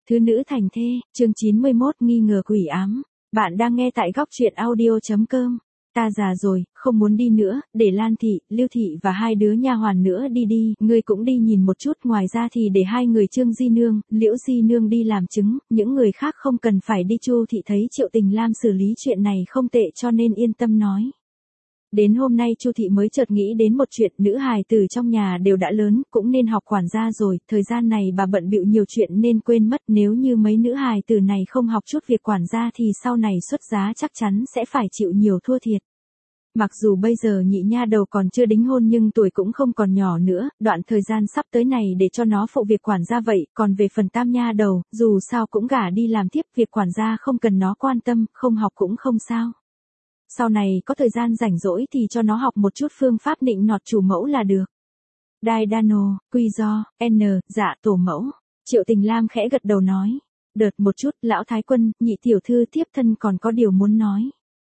Thứ nữ thành thê, chương 91 nghi ngờ quỷ ám. Bạn đang nghe tại góc truyện audio.com. Ta già rồi, không muốn đi nữa, để Lan Thị, Lưu Thị và hai đứa nha hoàn nữa đi, ngươi cũng đi nhìn một chút, ngoài ra thì để hai người Trương Di Nương, Liễu Di Nương đi làm chứng, những người khác không cần phải đi. Chu Thị thấy Triệu Tình Lam xử lý chuyện này không tệ cho nên yên tâm nói. Đến hôm nay Chu Thị mới chợt nghĩ đến một chuyện, nữ hài tử trong nhà đều đã lớn, cũng nên học quản gia rồi, thời gian này bà bận bịu nhiều chuyện nên quên mất, nếu như mấy nữ hài tử này không học chút việc quản gia thì sau này xuất giá chắc chắn sẽ phải chịu nhiều thua thiệt. Mặc dù bây giờ nhị nha đầu còn chưa đính hôn nhưng tuổi cũng không còn nhỏ nữa, đoạn thời gian sắp tới này để cho nó phụ việc quản gia vậy, còn về phần tam nha đầu, dù sao cũng gả đi làm tiếp, việc quản gia không cần nó quan tâm, không học cũng không sao. Sau này có thời gian rảnh rỗi thì cho nó học một chút phương pháp nịnh nọt chủ mẫu là được. Đai Đano, Quy Do, N, dạ tổ mẫu. Triệu Tình Lam khẽ gật đầu nói. Đợt một chút, lão thái quân, nhị tiểu thư tiếp thân còn có điều muốn nói.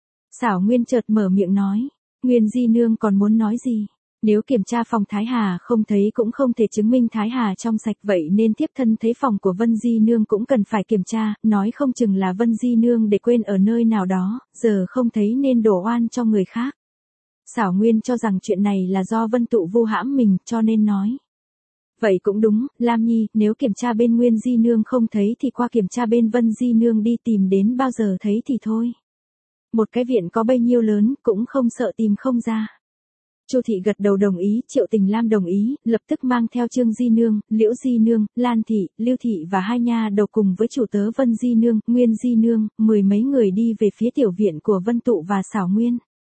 Xảo Nguyên chợt mở miệng nói. Nguyên Di Nương còn muốn nói gì? Nếu kiểm tra phòng Thái Hà không thấy cũng không thể chứng minh Thái Hà trong sạch, vậy nên tiếp thân thấy phòng của Vân Di Nương cũng cần phải kiểm tra, nói không chừng là Vân Di Nương để quên ở nơi nào đó, giờ không thấy nên đổ oan cho người khác. Xảo Nguyên cho rằng chuyện này là do Vân Tụ vu hãm mình cho nên nói. Vậy cũng đúng, Lam Nhi, nếu kiểm tra bên Nguyên Di Nương không thấy thì qua kiểm tra bên Vân Di Nương đi, tìm đến bao giờ thấy thì thôi. Một cái viện có bấy nhiêu lớn cũng không sợ tìm không ra. Chu Thị gật đầu đồng ý, Triệu Tình Lam đồng ý, lập tức mang theo Trương Di Nương, Liễu Di Nương, Lan Thị, Lưu Thị và hai nha đầu cùng với chủ tớ Vân Di Nương, Nguyên Di Nương, 10 mấy người đi về phía tiểu viện của Vân Tụ và Xảo Nguyên.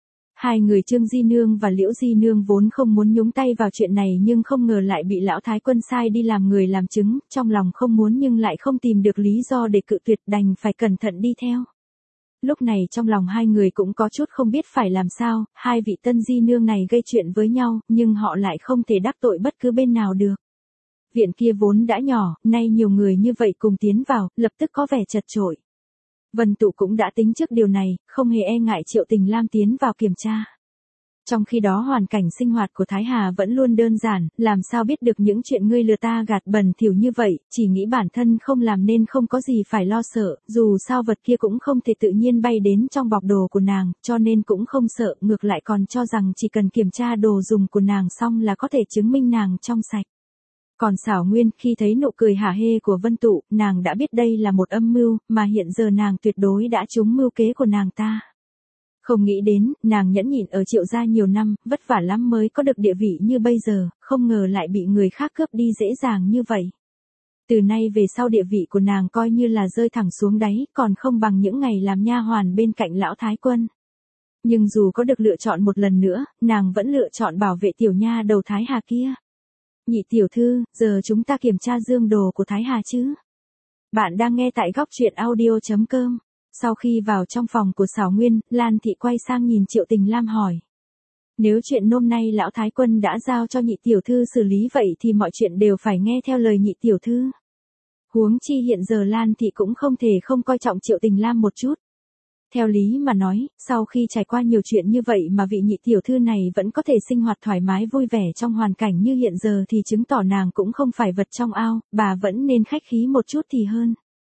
Hai người Trương Di Nương và Liễu Di Nương vốn không muốn nhúng tay vào chuyện này nhưng không ngờ lại bị lão thái quân sai đi làm người làm chứng, trong lòng không muốn nhưng lại không tìm được lý do để cự tuyệt, đành phải cẩn thận đi theo. Lúc này trong lòng hai người cũng có chút không biết phải làm sao, hai vị tân di nương này gây chuyện với nhau, nhưng họ lại không thể đắc tội bất cứ bên nào được. Viện kia vốn đã nhỏ, nay nhiều người như vậy cùng tiến vào, lập tức có vẻ chật chội. Vân Tụ cũng đã tính trước điều này, không hề e ngại Triệu Tình Lam tiến vào kiểm tra. Trong khi đó hoàn cảnh sinh hoạt của Thái Hà vẫn luôn đơn giản, làm sao biết được những chuyện ngươi lừa ta gạt bẩn thỉu như vậy, chỉ nghĩ bản thân không làm nên không có gì phải lo sợ, dù sao vật kia cũng không thể tự nhiên bay đến trong bọc đồ của nàng, cho nên cũng không sợ, ngược lại còn cho rằng chỉ cần kiểm tra đồ dùng của nàng xong là có thể chứng minh nàng trong sạch. Còn Xảo Nguyên khi thấy nụ cười hả hê của Vân Tụ, nàng đã biết đây là một âm mưu, mà hiện giờ nàng tuyệt đối đã trúng mưu kế của nàng ta. Không nghĩ đến, nàng nhẫn nhịn ở Triệu gia nhiều năm, vất vả lắm mới có được địa vị như bây giờ, không ngờ lại bị người khác cướp đi dễ dàng như vậy. Từ nay về sau địa vị của nàng coi như là rơi thẳng xuống đáy, còn không bằng những ngày làm nha hoàn bên cạnh lão thái quân. Nhưng dù có được lựa chọn một lần nữa, nàng vẫn lựa chọn bảo vệ tiểu nha đầu Thái Hà kia. Nhị tiểu thư, giờ chúng ta kiểm tra dương đồ của Thái Hà chứ? Bạn đang nghe tại góc truyện audio.com. Sau khi vào trong phòng của Xảo Nguyên, Lan Thị quay sang nhìn Triệu Tình Lam hỏi. Nếu chuyện hôm nay lão thái quân đã giao cho nhị tiểu thư xử lý vậy thì mọi chuyện đều phải nghe theo lời nhị tiểu thư. Huống chi hiện giờ Lan Thị cũng không thể không coi trọng Triệu Tình Lam một chút. Theo lý mà nói, sau khi trải qua nhiều chuyện như vậy mà vị nhị tiểu thư này vẫn có thể sinh hoạt thoải mái vui vẻ trong hoàn cảnh như hiện giờ thì chứng tỏ nàng cũng không phải vật trong ao, bà vẫn nên khách khí một chút thì hơn.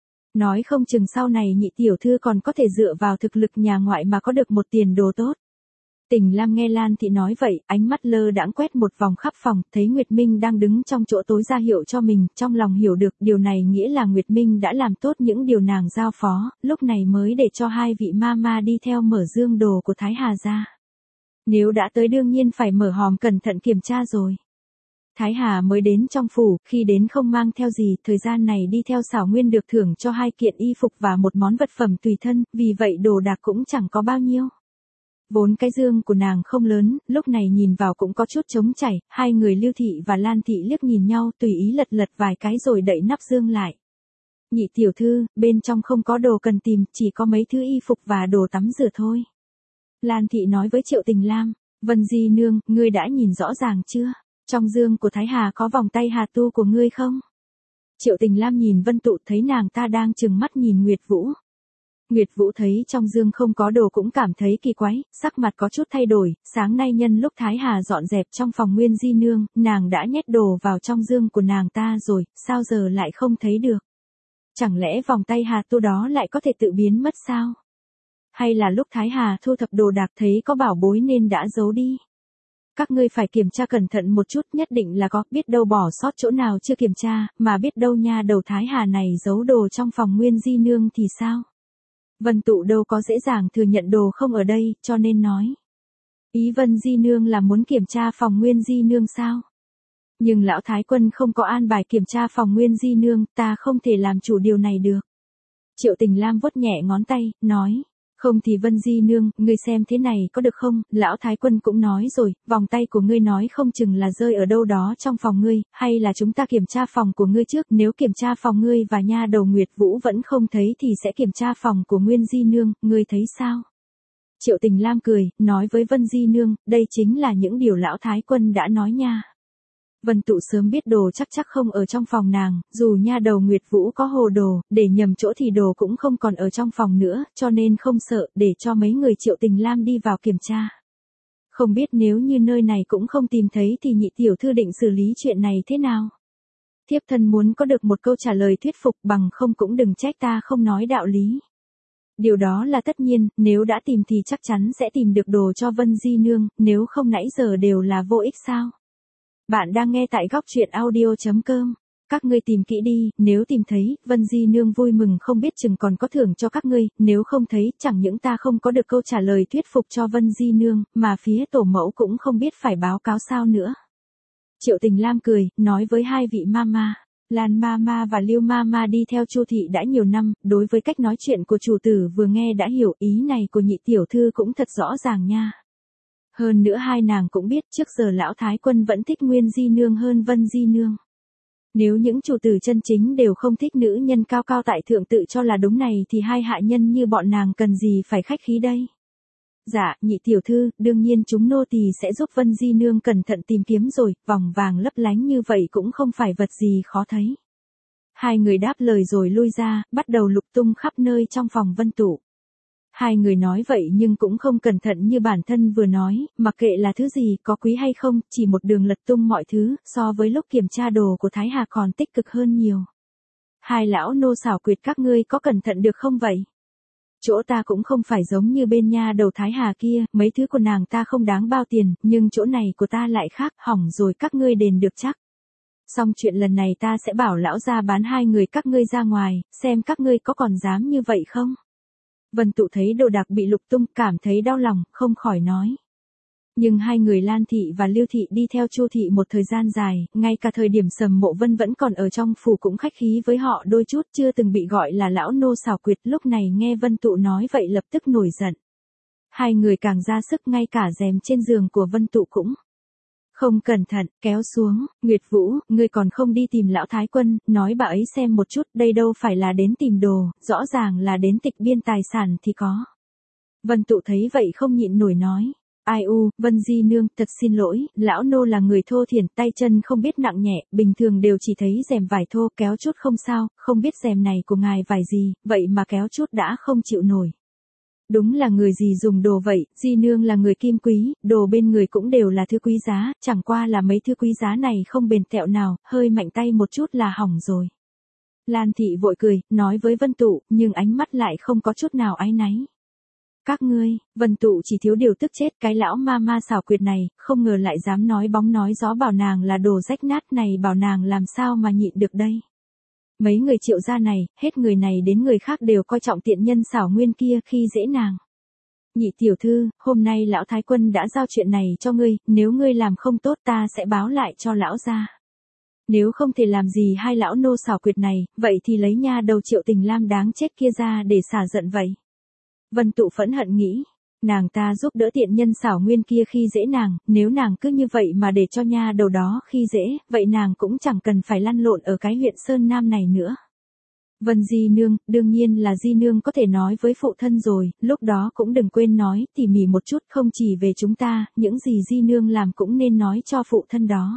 Nói không chừng sau này nhị tiểu thư còn có thể dựa vào thực lực nhà ngoại mà có được một tiền đồ tốt. Tình Lam nghe Lan Thị nói vậy, ánh mắt lơ đãng quét một vòng khắp phòng, thấy Nguyệt Minh đang đứng trong chỗ tối ra hiệu cho mình, trong lòng hiểu được điều này nghĩa là Nguyệt Minh đã làm tốt những điều nàng giao phó, lúc này mới để cho hai vị ma đi theo mở dương đồ của Thái Hà ra. Nếu đã tới đương nhiên phải mở hòm cẩn thận kiểm tra rồi. Thái Hà mới đến trong phủ, khi đến không mang theo gì, thời gian này đi theo Xảo Nguyên được thưởng cho 2 kiện y phục và một món vật phẩm tùy thân, vì vậy đồ đạc cũng chẳng có bao nhiêu. Vốn cái dương của nàng không lớn, lúc này nhìn vào cũng có chút trống chảy, hai người Lưu Thị và Lan Thị liếc nhìn nhau tùy ý lật vài cái rồi đậy nắp dương lại. Nhị tiểu thư, bên trong không có đồ cần tìm, chỉ có mấy thứ y phục và đồ tắm rửa thôi. Lan Thị nói với Triệu Tình Lam, Vân Di Nương, ngươi đã nhìn rõ ràng chưa? Trong dương của Thái Hà có vòng tay Hà tu của ngươi không? Triệu Tình Lam nhìn Vân Tụ thấy nàng ta đang trừng mắt nhìn Nguyệt Vũ. Nguyệt Vũ thấy trong dương không có đồ cũng cảm thấy kỳ quái, sắc mặt có chút thay đổi, sáng nay nhân lúc Thái Hà dọn dẹp trong phòng Nguyên Di Nương, nàng đã nhét đồ vào trong dương của nàng ta rồi, sao giờ lại không thấy được? Chẳng lẽ vòng tay Hà Tu đó lại có thể tự biến mất sao? Hay là lúc Thái Hà thu thập đồ đạc thấy có bảo bối nên đã giấu đi? Các ngươi phải kiểm tra cẩn thận một chút, nhất định là có, biết đâu bỏ sót chỗ nào chưa kiểm tra, mà biết đâu nha đầu Thái Hà này giấu đồ trong phòng Nguyên Di Nương thì sao? Vân Tụ đâu có dễ dàng thừa nhận đồ không ở đây, cho nên nói. Ý Vân Di Nương là muốn kiểm tra phòng Nguyên Di Nương sao? Nhưng lão Thái Quân không có an bài kiểm tra phòng Nguyên Di Nương, ta không thể làm chủ điều này được. Triệu Tình Lam vuốt nhẹ ngón tay, nói. Không thì Vân Di Nương, ngươi xem thế này có được không, lão Thái Quân cũng nói rồi, vòng tay của ngươi nói không chừng là rơi ở đâu đó trong phòng ngươi, hay là chúng ta kiểm tra phòng của ngươi trước, nếu kiểm tra phòng ngươi và nha đầu Nguyệt Vũ vẫn không thấy thì sẽ kiểm tra phòng của Nguyên Di Nương, ngươi thấy sao? Triệu Tình Lam cười, nói với Vân Di Nương, đây chính là những điều lão Thái Quân đã nói nha. Vân Tụ sớm biết đồ chắc không ở trong phòng nàng, dù nha đầu Nguyệt Vũ có hồ đồ, để nhầm chỗ thì đồ cũng không còn ở trong phòng nữa, cho nên không sợ, để cho mấy người Triệu Tình Lam đi vào kiểm tra. Không biết nếu như nơi này cũng không tìm thấy thì nhị tiểu thư định xử lý chuyện này thế nào? Thiếp thân muốn có được một câu trả lời thuyết phục, bằng không cũng đừng trách ta không nói đạo lý. Điều đó là tất nhiên, nếu đã tìm thì chắc chắn sẽ tìm được đồ cho Vân Di Nương, nếu không nãy giờ đều là vô ích sao? Bạn đang nghe tại góc truyện audio.com. Các ngươi tìm kỹ đi, nếu tìm thấy, Vân Di Nương vui mừng không biết chừng còn có thưởng cho các ngươi, nếu không thấy, chẳng những ta không có được câu trả lời thuyết phục cho Vân Di Nương, mà phía tổ mẫu cũng không biết phải báo cáo sao nữa. Triệu Tình Lam cười, nói với hai vị mama. Lan Mama và Lưu Mama đi theo Chu thị đã nhiều năm, đối với cách nói chuyện của chủ tử vừa nghe đã hiểu, ý này của nhị tiểu thư cũng thật rõ ràng nha. Hơn nữa hai nàng cũng biết trước giờ lão Thái Quân vẫn thích Nguyên Di Nương hơn Vân Di Nương. Nếu những chủ tử chân chính đều không thích nữ nhân cao cao tại thượng tự cho là đúng này thì hai hạ nhân như bọn nàng cần gì phải khách khí đây. Dạ, nhị tiểu thư, đương nhiên chúng nô tỳ sẽ giúp Vân Di Nương cẩn thận tìm kiếm rồi, vòng vàng lấp lánh như vậy cũng không phải vật gì khó thấy. Hai người đáp lời rồi lui ra, bắt đầu lục tung khắp nơi trong phòng Vân Tụ. Hai người nói vậy nhưng cũng không cẩn thận như bản thân vừa nói, mặc kệ là thứ gì, có quý hay không, chỉ một đường lật tung mọi thứ, so với lúc kiểm tra đồ của Thái Hà còn tích cực hơn nhiều. Hai lão nô xảo quyệt các ngươi có cẩn thận được không vậy? Chỗ ta cũng không phải giống như bên nha đầu Thái Hà kia, mấy thứ của nàng ta không đáng bao tiền, nhưng chỗ này của ta lại khác, hỏng rồi các ngươi đền được chắc. Xong chuyện lần này ta sẽ bảo lão gia bán hai người các ngươi ra ngoài, xem các ngươi có còn dám như vậy không? Vân Tụ thấy đồ đạc bị lục tung, cảm thấy đau lòng, không khỏi nói. Nhưng hai người Lan Thị và Lưu Thị đi theo Chu Thị một thời gian dài, ngay cả thời điểm Sầm Mộ Vân vẫn còn ở trong phủ cũng khách khí với họ đôi chút, chưa từng bị gọi là lão nô xảo quyệt, lúc này nghe Vân Tụ nói vậy lập tức nổi giận. Hai người càng ra sức, ngay cả rèm trên giường của Vân Tụ cũng không cẩn thận, kéo xuống. Nguyệt Vũ, ngươi còn không đi tìm lão Thái Quân, nói bà ấy xem một chút, đây đâu phải là đến tìm đồ, rõ ràng là đến tịch biên tài sản thì có. Vân Tụ thấy vậy không nhịn nổi nói. Ai u, Vân Di Nương, thật xin lỗi, lão nô là người thô thiển, tay chân không biết nặng nhẹ, bình thường đều chỉ thấy rèm vải thô, kéo chút không sao, không biết rèm này của ngài vải gì, vậy mà kéo chút đã không chịu nổi. Đúng là người gì dùng đồ vậy, Di Nương là người kim quý, đồ bên người cũng đều là thứ quý giá, chẳng qua là mấy thứ quý giá này không bền tẹo nào, hơi mạnh tay một chút là hỏng rồi. Lan Thị vội cười, nói với Vân Tụ, nhưng ánh mắt lại không có chút nào áy náy. Các ngươi, Vân Tụ chỉ thiếu điều tức chết, cái lão ma xảo quyệt này, không ngờ lại dám nói bóng nói gió bảo nàng là đồ rách nát này, bảo nàng làm sao mà nhịn được đây. Mấy người Triệu gia này, hết người này đến người khác đều coi trọng tiện nhân xảo nguyên kia khi dễ nàng. Nhị tiểu thư, hôm nay lão Thái Quân đã giao chuyện này cho ngươi, nếu ngươi làm không tốt ta sẽ báo lại cho lão gia. Nếu không thể làm gì hai lão nô xảo quyệt này, vậy thì lấy nha đầu Triệu Tình Lam đáng chết kia ra để xả giận vậy. Vân Tụ phẫn hận nghĩ, nàng ta giúp đỡ tiện nhân xảo nguyên kia khi dễ nàng, nếu nàng cứ như vậy mà để cho nha đầu đó khi dễ, vậy nàng cũng chẳng cần phải lăn lộn ở cái huyện Sơn Nam này nữa. Vân Di Nương, đương nhiên là Di Nương có thể nói với phụ thân rồi, lúc đó cũng đừng quên nói tỉ mỉ một chút, không chỉ về chúng ta, những gì Di Nương làm cũng nên nói cho phụ thân đó.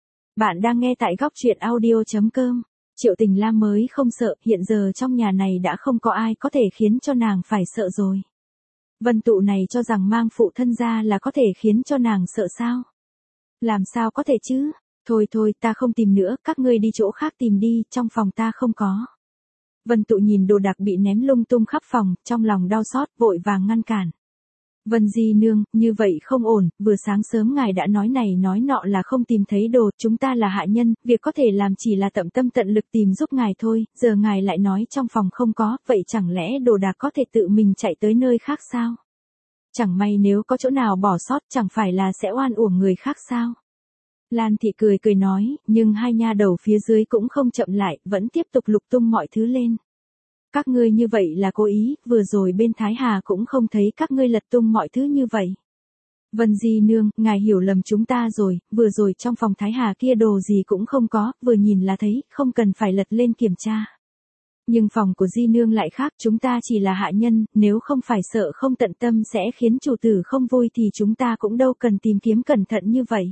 Bạn đang nghe tại góc truyện audio.com. Triệu Tình Lam mới không sợ, hiện giờ trong nhà này đã không có ai có thể khiến cho nàng phải sợ rồi. Vân Tụ này cho rằng mang phụ thân ra là có thể khiến cho nàng sợ sao? Làm sao có thể chứ? Thôi thôi, ta không tìm nữa, các ngươi đi chỗ khác tìm đi, trong phòng ta không có. Vân Tụ nhìn đồ đạc bị ném lung tung khắp phòng, trong lòng đau xót, vội vàng ngăn cản. Vân Di Nương, như vậy không ổn, vừa sáng sớm ngài đã nói này nói nọ là không tìm thấy đồ, chúng ta là hạ nhân, việc có thể làm chỉ là tận tâm tận lực tìm giúp ngài thôi, giờ ngài lại nói trong phòng không có, vậy chẳng lẽ đồ đạc có thể tự mình chạy tới nơi khác sao? Chẳng may nếu có chỗ nào bỏ sót chẳng phải là sẽ oan uổng người khác sao? Lan Thị cười cười nói, nhưng hai nha đầu phía dưới cũng không chậm lại, vẫn tiếp tục lục tung mọi thứ lên. Các ngươi như vậy là cố ý, vừa rồi bên Thái Hà cũng không thấy các ngươi lật tung mọi thứ như vậy. Vân Di Nương, ngài hiểu lầm chúng ta rồi, vừa rồi trong phòng Thái Hà kia đồ gì cũng không có, vừa nhìn là thấy, không cần phải lật lên kiểm tra. Nhưng phòng của Di Nương lại khác, chúng ta chỉ là hạ nhân, nếu không phải sợ không tận tâm sẽ khiến chủ tử không vui thì chúng ta cũng đâu cần tìm kiếm cẩn thận như vậy.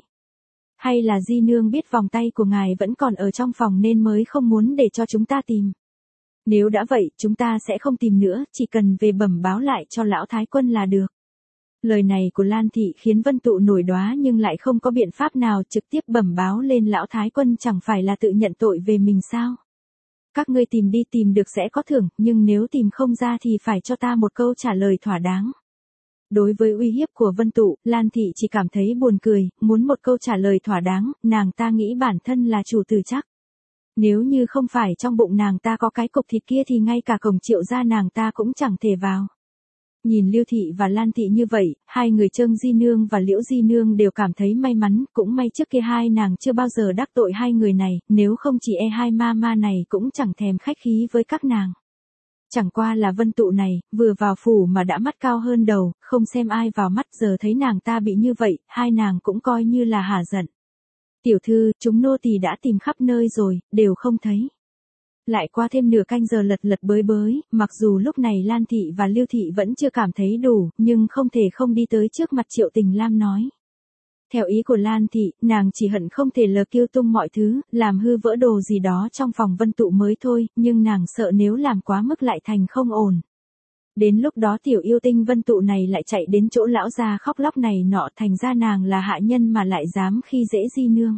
Hay là Di Nương biết vòng tay của ngài vẫn còn ở trong phòng nên mới không muốn để cho chúng ta tìm. Nếu đã vậy, chúng ta sẽ không tìm nữa, chỉ cần về bẩm báo lại cho lão Thái Quân là được. Lời này của Lan Thị khiến Vân Tụ nổi đoá nhưng lại không có biện pháp nào, trực tiếp bẩm báo lên lão Thái Quân chẳng phải là tự nhận tội về mình sao. Các ngươi tìm đi, tìm được sẽ có thưởng, nhưng nếu tìm không ra thì phải cho ta một câu trả lời thỏa đáng. Đối với uy hiếp của Vân Tụ, Lan Thị chỉ cảm thấy buồn cười, muốn một câu trả lời thỏa đáng, nàng ta nghĩ bản thân là chủ tử chắc. Nếu như không phải trong bụng nàng ta có cái cục thịt kia thì ngay cả cổng Triệu gia nàng ta cũng chẳng thể vào. Nhìn Lưu Thị và Lan Thị như vậy, hai người Trương Di Nương và Liễu Di Nương đều cảm thấy may mắn, cũng may trước kia hai nàng chưa bao giờ đắc tội hai người này, nếu không chỉ e hai ma này cũng chẳng thèm khách khí với các nàng. Chẳng qua là Vân Tụ này, vừa vào phủ mà đã mắt cao hơn đầu, không xem ai vào mắt, giờ thấy nàng ta bị như vậy, hai nàng cũng coi như là hả giận. Tiểu thư, chúng nô tỳ đã tìm khắp nơi rồi, đều không thấy. Lại qua thêm nửa canh giờ lật lật bới bới, mặc dù lúc này Lan Thị và Lưu Thị vẫn chưa cảm thấy đủ, nhưng không thể không đi tới trước mặt Triệu Tình Lam nói. Theo ý của Lan Thị, nàng chỉ hận không thể lờ kiêu tung mọi thứ, làm hư vỡ đồ gì đó trong phòng Vân Tụ mới thôi, nhưng nàng sợ nếu làm quá mức lại thành không ổn. Đến lúc đó tiểu yêu tinh Vân Tụ này lại chạy đến chỗ lão già khóc lóc này nọ, thành ra nàng là hạ nhân mà lại dám khi dễ Di Nương.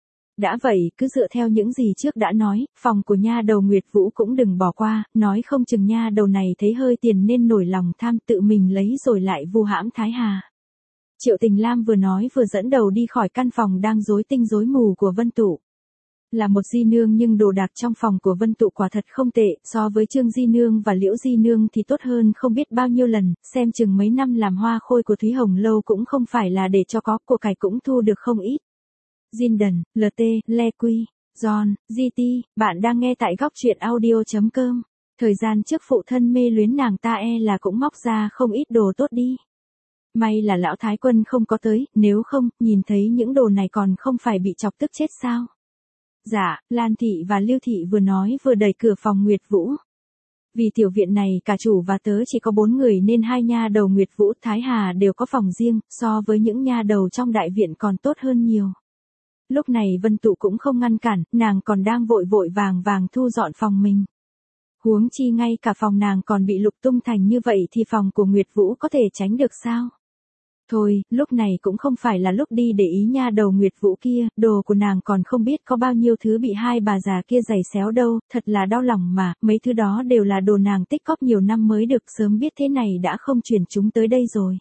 Đã vậy, cứ dựa theo những gì trước đã nói, phòng của nha đầu Nguyệt Vũ cũng đừng bỏ qua, nói không chừng nha đầu này thấy hơi tiền nên nổi lòng tham tự mình lấy rồi lại vu hãm Thái Hà. Triệu Tình Lam vừa nói vừa dẫn đầu đi khỏi căn phòng đang rối tinh rối mù của Vân Tụ. Là một Di Nương nhưng đồ đạc trong phòng của Vân Tụ quả thật không tệ, so với Trương Di Nương và Liễu Di Nương thì tốt hơn không biết bao nhiêu lần, xem chừng mấy năm làm hoa khôi của Thúy Hồng Lâu cũng không phải là để cho có, của cải cũng thu được không ít. Jin Đần, LT, Le Quy, John, GT, bạn đang nghe tại góc truyện audio.com. Thời gian trước phụ thân mê luyến nàng ta là cũng móc ra không ít đồ tốt đi. May là lão Thái Quân không có tới, nếu không, nhìn thấy những đồ này còn không phải bị chọc tức chết sao. Dạ, Lan Thị và Lưu Thị vừa nói vừa đẩy cửa phòng Nguyệt Vũ. Vì tiểu viện này cả chủ và tớ chỉ có 4 người nên hai nha đầu Nguyệt Vũ Thái Hà đều có phòng riêng, so với những nha đầu trong đại viện còn tốt hơn nhiều. Lúc này Vân Tụ cũng không ngăn cản, nàng còn đang vội vội vàng vàng thu dọn phòng mình. Huống chi ngay cả phòng nàng còn bị lục tung thành như vậy thì phòng của Nguyệt Vũ có thể tránh được sao? Thôi, lúc này cũng không phải là lúc đi để ý nha đầu Nguyệt Vũ kia, đồ của nàng còn không biết có bao nhiêu thứ bị hai bà già kia giày xéo đâu, thật là đau lòng mà, mấy thứ đó đều là đồ nàng tích cóp nhiều năm mới được, sớm biết thế này đã không chuyển chúng tới đây rồi.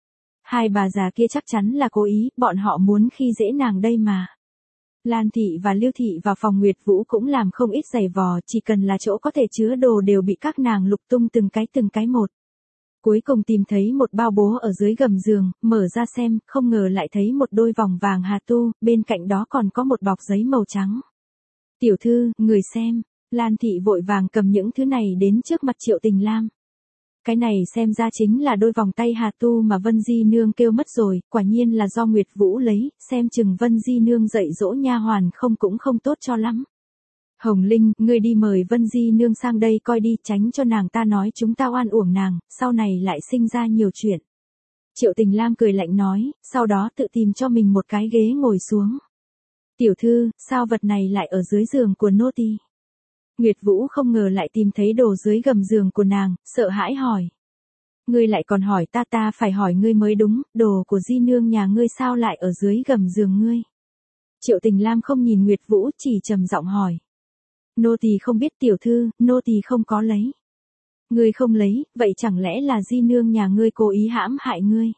Hai bà già kia chắc chắn là cố ý, bọn họ muốn khi dễ nàng đây mà. Lan Thị và Lưu Thị vào phòng Nguyệt Vũ cũng làm không ít giày vò, chỉ cần là chỗ có thể chứa đồ đều bị các nàng lục tung từng cái một. Cuối cùng tìm thấy một bao bố ở dưới gầm giường, mở ra xem, không ngờ lại thấy một đôi vòng vàng hà tu, bên cạnh đó còn có một bọc giấy màu trắng. Tiểu thư, người xem, Lan Thị vội vàng cầm những thứ này đến trước mặt Triệu Tình Lam. Cái này xem ra chính là đôi vòng tay hà tu mà Vân Di Nương kêu mất rồi, quả nhiên là do Nguyệt Vũ lấy, xem chừng Vân Di Nương dạy dỗ nha hoàn cũng không tốt cho lắm. Hồng Linh, ngươi đi mời Vân Di Nương sang đây coi đi, tránh cho nàng ta nói chúng ta oan uổng nàng, sau này lại sinh ra nhiều chuyện. Triệu Tình Lam cười lạnh nói, sau đó tự tìm cho mình một cái ghế ngồi xuống. Tiểu thư, sao vật này lại ở dưới giường của nô tỳ? Nguyệt Vũ không ngờ lại tìm thấy đồ dưới gầm giường của nàng, sợ hãi hỏi. Ngươi lại còn hỏi ta phải hỏi ngươi mới đúng, đồ của Di Nương nhà ngươi sao lại ở dưới gầm giường ngươi? Triệu Tình Lam không nhìn Nguyệt Vũ, chỉ trầm giọng hỏi. Nô tỳ không biết tiểu thư, nô tỳ không có lấy. Ngươi không lấy, vậy chẳng lẽ là di nương nhà ngươi cố ý hãm hại ngươi?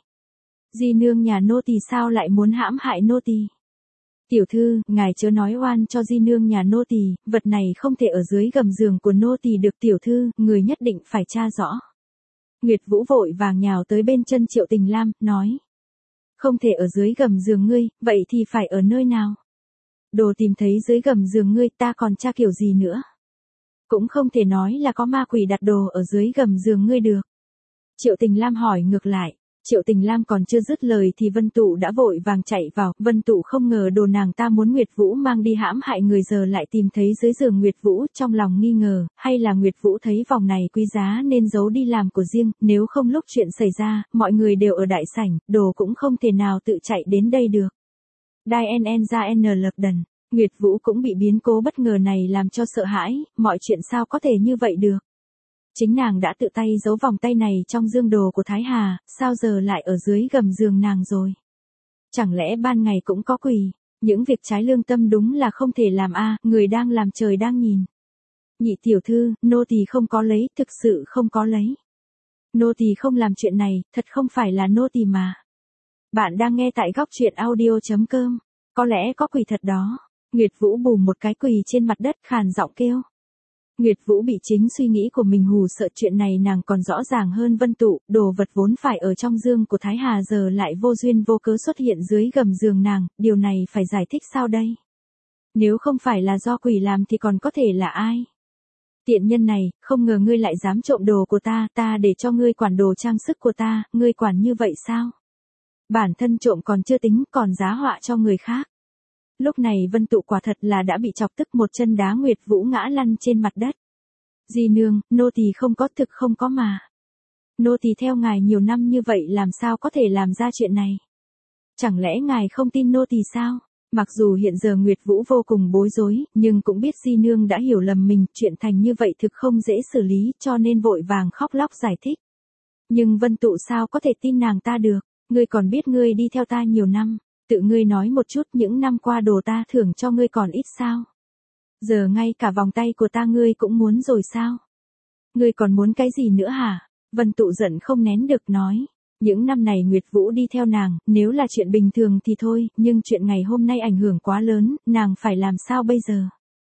Di nương nhà nô tỳ sao lại muốn hãm hại nô tỳ? Tiểu thư, ngài chớ nói oan cho di nương nhà nô tỳ, vật này không thể ở dưới gầm giường của nô tỳ được tiểu thư, người nhất định phải tra rõ. Nguyệt Vũ vội vàng nhào tới bên chân Triệu Tình Lam, nói. Không thể ở dưới gầm giường ngươi, vậy thì phải ở nơi nào? Đồ tìm thấy dưới gầm giường ngươi ta còn tra kiểu gì nữa? Cũng không thể nói là có ma quỷ đặt đồ ở dưới gầm giường ngươi được. Triệu Tình Lam hỏi ngược lại. Triệu Tình Lam còn chưa dứt lời thì Vân Tụ đã vội vàng chạy vào, Vân Tụ không ngờ đồ nàng ta muốn Nguyệt Vũ mang đi hãm hại người giờ lại tìm thấy dưới giường Nguyệt Vũ, trong lòng nghi ngờ, hay là Nguyệt Vũ thấy vòng này quý giá nên giấu đi làm của riêng, nếu không lúc chuyện xảy ra, mọi người đều ở đại sảnh, đồ cũng không thể nào tự chạy đến đây được. Đai NN ra N lật đần, Nguyệt Vũ cũng bị biến cố bất ngờ này làm cho sợ hãi, mọi chuyện sao có thể như vậy được. Chính nàng đã tự tay giấu vòng tay này trong dương đồ của Thái Hà, sao giờ lại ở dưới gầm giường nàng rồi? Chẳng lẽ ban ngày cũng có quỷ? Những việc trái lương tâm đúng là không thể làm người đang làm trời đang nhìn. Nhị tiểu thư, nô tỳ không có lấy, thực sự không có lấy. Nô tỳ không làm chuyện này, thật không phải là nô tỳ mà. Bạn đang nghe tại góc truyện audio.com, có lẽ có quỷ thật đó. Nguyệt Vũ bù một cái quỳ trên mặt đất khàn giọng kêu. Nguyệt Vũ bị chính suy nghĩ của mình hù sợ, chuyện này nàng còn rõ ràng hơn Vân Tụ, đồ vật vốn phải ở trong dương của Thái Hà giờ lại vô duyên vô cớ xuất hiện dưới gầm giường nàng, điều này phải giải thích sao đây? Nếu không phải là do quỷ làm thì còn có thể là ai? Tiện nhân này, không ngờ ngươi lại dám trộm đồ của ta để cho ngươi quản đồ trang sức của ta, ngươi quản như vậy sao? Bản thân trộm còn chưa tính, còn giá họa cho người khác. Lúc này Vân Tụ quả thật là đã bị chọc tức, một chân đá Nguyệt Vũ ngã lăn trên mặt đất. Di nương, nô tỳ không có, thực không có mà. Nô tỳ theo ngài nhiều năm như vậy làm sao có thể làm ra chuyện này? Chẳng lẽ ngài không tin nô tỳ sao? Mặc dù hiện giờ Nguyệt Vũ vô cùng bối rối, nhưng cũng biết Di nương đã hiểu lầm mình, chuyện thành như vậy thực không dễ xử lý, cho nên vội vàng khóc lóc giải thích. Nhưng Vân Tụ sao có thể tin nàng ta được? Ngươi còn biết ngươi đi theo ta nhiều năm. Tự ngươi nói một chút, những năm qua đồ ta thưởng cho ngươi còn ít sao? Giờ ngay cả vòng tay của ta ngươi cũng muốn rồi sao? Ngươi còn muốn cái gì nữa hả? Vân Tụ giận không nén được nói. Những năm này Nguyệt Vũ đi theo nàng, nếu là chuyện bình thường thì thôi, nhưng chuyện ngày hôm nay ảnh hưởng quá lớn, nàng phải làm sao bây giờ?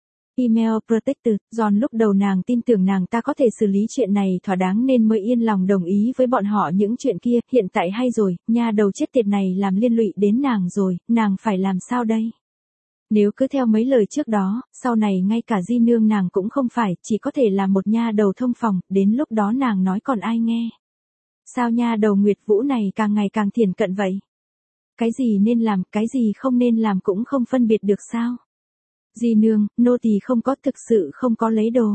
Email Protected, John lúc đầu nàng tin tưởng nàng ta có thể xử lý chuyện này thỏa đáng nên mới yên lòng đồng ý với bọn họ những chuyện kia, hiện tại hay rồi, nha đầu chết tiệt này làm liên lụy đến nàng rồi, nàng phải làm sao đây? Nếu cứ theo mấy lời trước đó, sau này ngay cả Di nương nàng cũng không phải, chỉ có thể là một nha đầu thông phòng, đến lúc đó nàng nói còn ai nghe? Sao nha đầu Nguyệt Vũ này càng ngày càng thiển cận vậy? Cái gì nên làm, cái gì không nên làm cũng không phân biệt được sao? Di nương, nô tỳ không có, thực sự không có lấy đồ.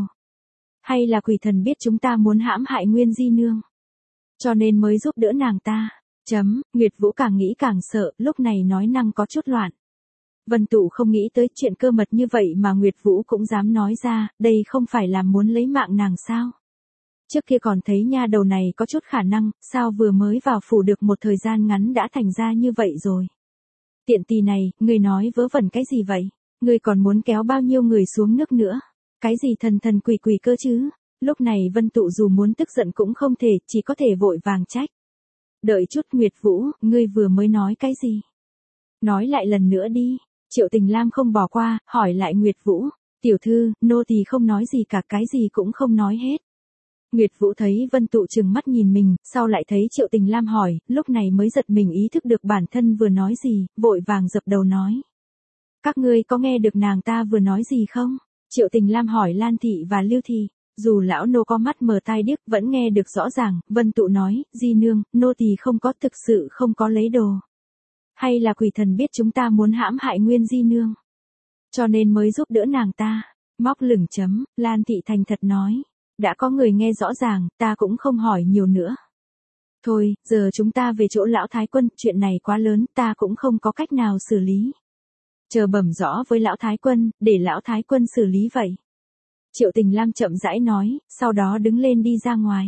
Hay là quỷ thần biết chúng ta muốn hãm hại Nguyên Di nương, cho nên mới giúp đỡ nàng ta. Nguyệt Vũ càng nghĩ càng sợ, lúc này nói năng có chút loạn. Vân Tụ không nghĩ tới chuyện cơ mật như vậy mà Nguyệt Vũ cũng dám nói ra, đây không phải là muốn lấy mạng nàng sao? Trước kia còn thấy nha đầu này có chút khả năng, sao vừa mới vào phủ được một thời gian ngắn đã thành ra như vậy rồi? Tiện tỳ này, ngươi nói vớ vẩn cái gì vậy? Ngươi còn muốn kéo bao nhiêu người xuống nước nữa? Cái gì thần thần quỷ quỷ cơ chứ? Lúc này Vân Tụ dù muốn tức giận cũng không thể, chỉ có thể vội vàng trách. Đợi chút Nguyệt Vũ, ngươi vừa mới nói cái gì? Nói lại lần nữa đi. Triệu Tình Lam không bỏ qua, hỏi lại Nguyệt Vũ. Tiểu thư, nô tỳ không nói gì cả, cái gì cũng không nói hết. Nguyệt Vũ thấy Vân Tụ trừng mắt nhìn mình, sau lại thấy Triệu Tình Lam hỏi, lúc này mới giật mình ý thức được bản thân vừa nói gì, vội vàng dập đầu nói. Các ngươi có nghe được nàng ta vừa nói gì không? Triệu Tình Lam hỏi Lan Thị và Lưu Thị. Dù lão nô có mắt mờ tai điếc vẫn nghe được rõ ràng, Vân Tụ nói, Di nương, nô tỳ không có, thực sự không có lấy đồ. Hay là quỷ thần biết chúng ta muốn hãm hại Nguyên Di nương, cho nên mới giúp đỡ nàng ta. Móc lửng chấm, Lan Thị thành thật nói. Đã có người nghe rõ ràng, ta cũng không hỏi nhiều nữa. Thôi, giờ chúng ta về chỗ lão thái quân, chuyện này quá lớn, ta cũng không có cách nào xử lý. Chờ bẩm rõ với lão thái quân, để lão thái quân xử lý vậy. Triệu Tình Lam chậm rãi nói, sau đó đứng lên đi ra ngoài.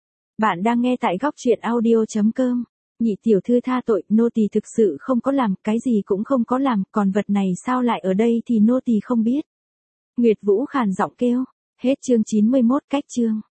Bạn đang nghe tại góc truyện audio.com. Nhị tiểu thư tha tội, nô tỳ thực sự không có làm, cái gì cũng không có làm, còn vật này sao lại ở đây thì nô tỳ không biết. Nguyệt Vũ khàn giọng kêu. Hết chương 91 cách chương.